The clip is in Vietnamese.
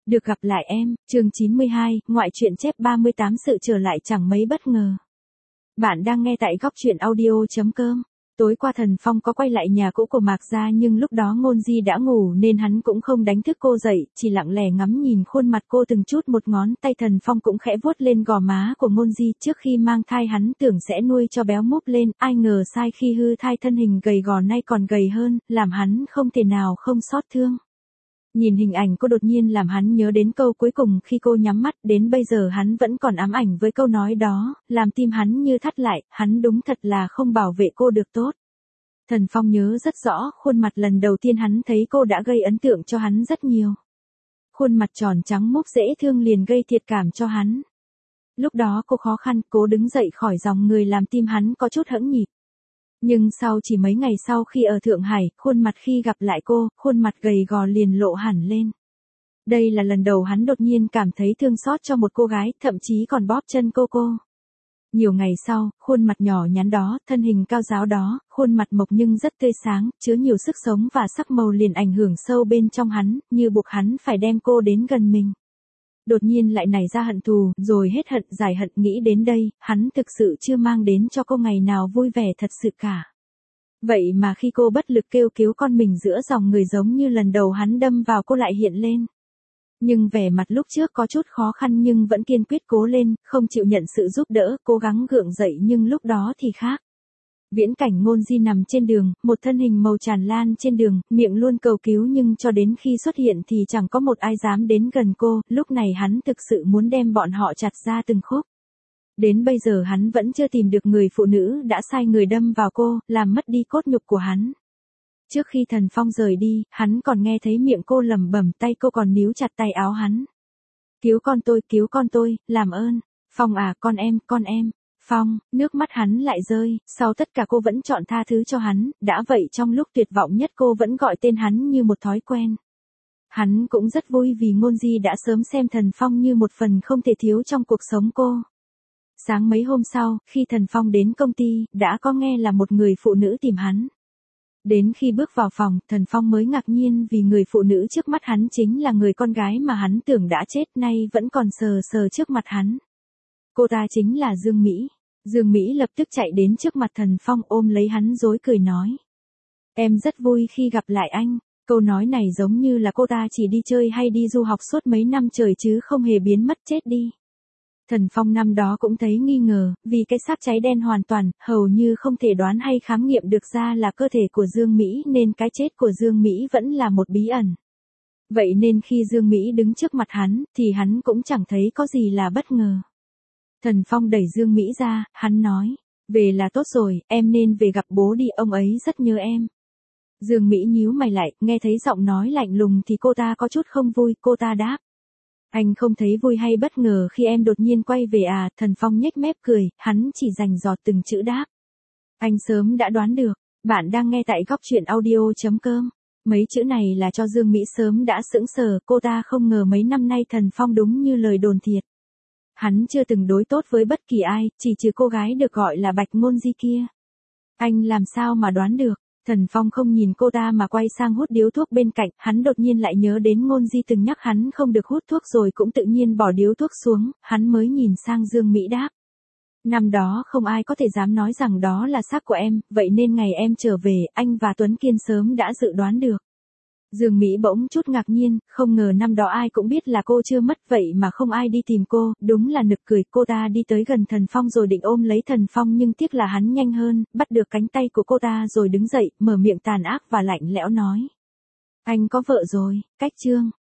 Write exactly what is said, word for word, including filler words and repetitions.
Được gặp lại em, chương chín mươi hai, ngoại truyện chép ba mươi tám sự trở lại chẳng mấy bất ngờ. Bạn đang nghe tại góc truyện audio chấm com. Tối qua Thần Phong có quay lại nhà cũ của Mạc Gia nhưng lúc đó Ngôn Di đã ngủ nên hắn cũng không đánh thức cô dậy, chỉ lặng lẽ ngắm nhìn khuôn mặt cô từng chút một, ngón tay Thần Phong cũng khẽ vuốt lên gò má của Ngôn Di. Trước khi mang thai hắn tưởng sẽ nuôi cho béo múp lên, ai ngờ sai khi hư thai thân hình gầy gò nay còn gầy hơn, làm hắn không thể nào không xót thương. Nhìn hình ảnh cô đột nhiên làm hắn nhớ đến câu cuối cùng khi cô nhắm mắt, đến bây giờ hắn vẫn còn ám ảnh với câu nói đó, làm tim hắn như thắt lại, hắn đúng thật là không bảo vệ cô được tốt. Thần Phong nhớ rất rõ, khuôn mặt lần đầu tiên hắn thấy cô đã gây ấn tượng cho hắn rất nhiều. Khuôn mặt tròn trắng mốc dễ thương liền gây thiệt cảm cho hắn. Lúc đó cô khó khăn cố đứng dậy khỏi dòng người làm tim hắn có chút hẫng nhịp. Nhưng sau chỉ mấy ngày sau khi ở Thượng Hải, khuôn mặt khi gặp lại cô, khuôn mặt gầy gò liền lộ hẳn lên. Đây là lần đầu hắn đột nhiên cảm thấy thương xót cho một cô gái, thậm chí còn bóp chân cô cô. Nhiều ngày sau, khuôn mặt nhỏ nhắn đó, thân hình cao ráo đó, khuôn mặt mộc nhưng rất tươi sáng, chứa nhiều sức sống và sắc màu liền ảnh hưởng sâu bên trong hắn, như buộc hắn phải đem cô đến gần mình. Đột nhiên lại nảy ra hận thù, rồi hết hận giải hận, nghĩ đến đây, hắn thực sự chưa mang đến cho cô ngày nào vui vẻ thật sự cả. Vậy mà khi cô bất lực kêu cứu con mình giữa dòng người giống như lần đầu hắn đâm vào cô lại hiện lên. Nhưng vẻ mặt lúc trước có chút khó khăn nhưng vẫn kiên quyết cố lên, không chịu nhận sự giúp đỡ, cố gắng gượng dậy nhưng lúc đó thì khác. Viễn cảnh Ngôn Di nằm trên đường, một thân hình màu tràn lan trên đường, miệng luôn cầu cứu nhưng cho đến khi xuất hiện thì chẳng có một ai dám đến gần cô, lúc này hắn thực sự muốn đem bọn họ chặt ra từng khúc. Đến bây giờ hắn vẫn chưa tìm được người phụ nữ đã sai người đâm vào cô, làm mất đi cốt nhục của hắn. Trước khi Thần Phong rời đi, hắn còn nghe thấy miệng cô lẩm bẩm, tay cô còn níu chặt tay áo hắn. Cứu con tôi, cứu con tôi, làm ơn. Phong à, con em, con em. Phong, nước mắt hắn lại rơi, sau tất cả cô vẫn chọn tha thứ cho hắn, đã vậy trong lúc tuyệt vọng nhất cô vẫn gọi tên hắn như một thói quen. Hắn cũng rất vui vì Ngôn Di đã sớm xem Thần Phong như một phần không thể thiếu trong cuộc sống cô. Sáng mấy hôm sau, khi Thần Phong đến công ty, đã có nghe là một người phụ nữ tìm hắn. Đến khi bước vào phòng, Thần Phong mới ngạc nhiên vì người phụ nữ trước mắt hắn chính là người con gái mà hắn tưởng đã chết, nay vẫn còn sờ sờ trước mặt hắn. Cô ta chính là Dương Mỹ. Dương Mỹ lập tức chạy đến trước mặt Thần Phong ôm lấy hắn rối cười nói. Em rất vui khi gặp lại anh. Câu nói này giống như là cô ta chỉ đi chơi hay đi du học suốt mấy năm trời chứ không hề biến mất chết đi. Thần Phong năm đó cũng thấy nghi ngờ, vì cái xác cháy đen hoàn toàn, hầu như không thể đoán hay khám nghiệm được ra là cơ thể của Dương Mỹ nên cái chết của Dương Mỹ vẫn là một bí ẩn. Vậy nên khi Dương Mỹ đứng trước mặt hắn, thì hắn cũng chẳng thấy có gì là bất ngờ. Thần Phong đẩy Dương Mỹ ra, hắn nói, về là tốt rồi, em nên về gặp bố đi, ông ấy rất nhớ em. Dương Mỹ nhíu mày lại, nghe thấy giọng nói lạnh lùng thì cô ta có chút không vui, cô ta đáp. Anh không thấy vui hay bất ngờ khi em đột nhiên quay về à? Thần Phong nhếch mép cười, hắn chỉ rành giọt từng chữ đáp. Anh sớm đã đoán được, bạn đang nghe tại góc truyện audio chấm com. Mấy chữ này là cho Dương Mỹ sớm đã sững sờ, cô ta không ngờ mấy năm nay Thần Phong đúng như lời đồn thiệt. Hắn chưa từng đối tốt với bất kỳ ai, chỉ trừ cô gái được gọi là Bạch Ngôn Di kia. Anh làm sao mà đoán được? Thần Phong không nhìn cô ta mà quay sang hút điếu thuốc bên cạnh, hắn đột nhiên lại nhớ đến Ngôn Di từng nhắc hắn không được hút thuốc rồi cũng tự nhiên bỏ điếu thuốc xuống, hắn mới nhìn sang Dương Mỹ đáp. Năm đó không ai có thể dám nói rằng đó là xác của em, vậy nên ngày em trở về, anh và Tuấn Kiên sớm đã dự đoán được. Dương Mỹ bỗng chút ngạc nhiên, không ngờ năm đó ai cũng biết là cô chưa mất vậy mà không ai đi tìm cô, đúng là nực cười. Cô ta đi tới gần Thần Phong rồi định ôm lấy Thần Phong nhưng tiếc là hắn nhanh hơn, bắt được cánh tay của cô ta rồi đứng dậy, mở miệng tàn ác và lạnh lẽo nói. Anh có vợ rồi, cách chương.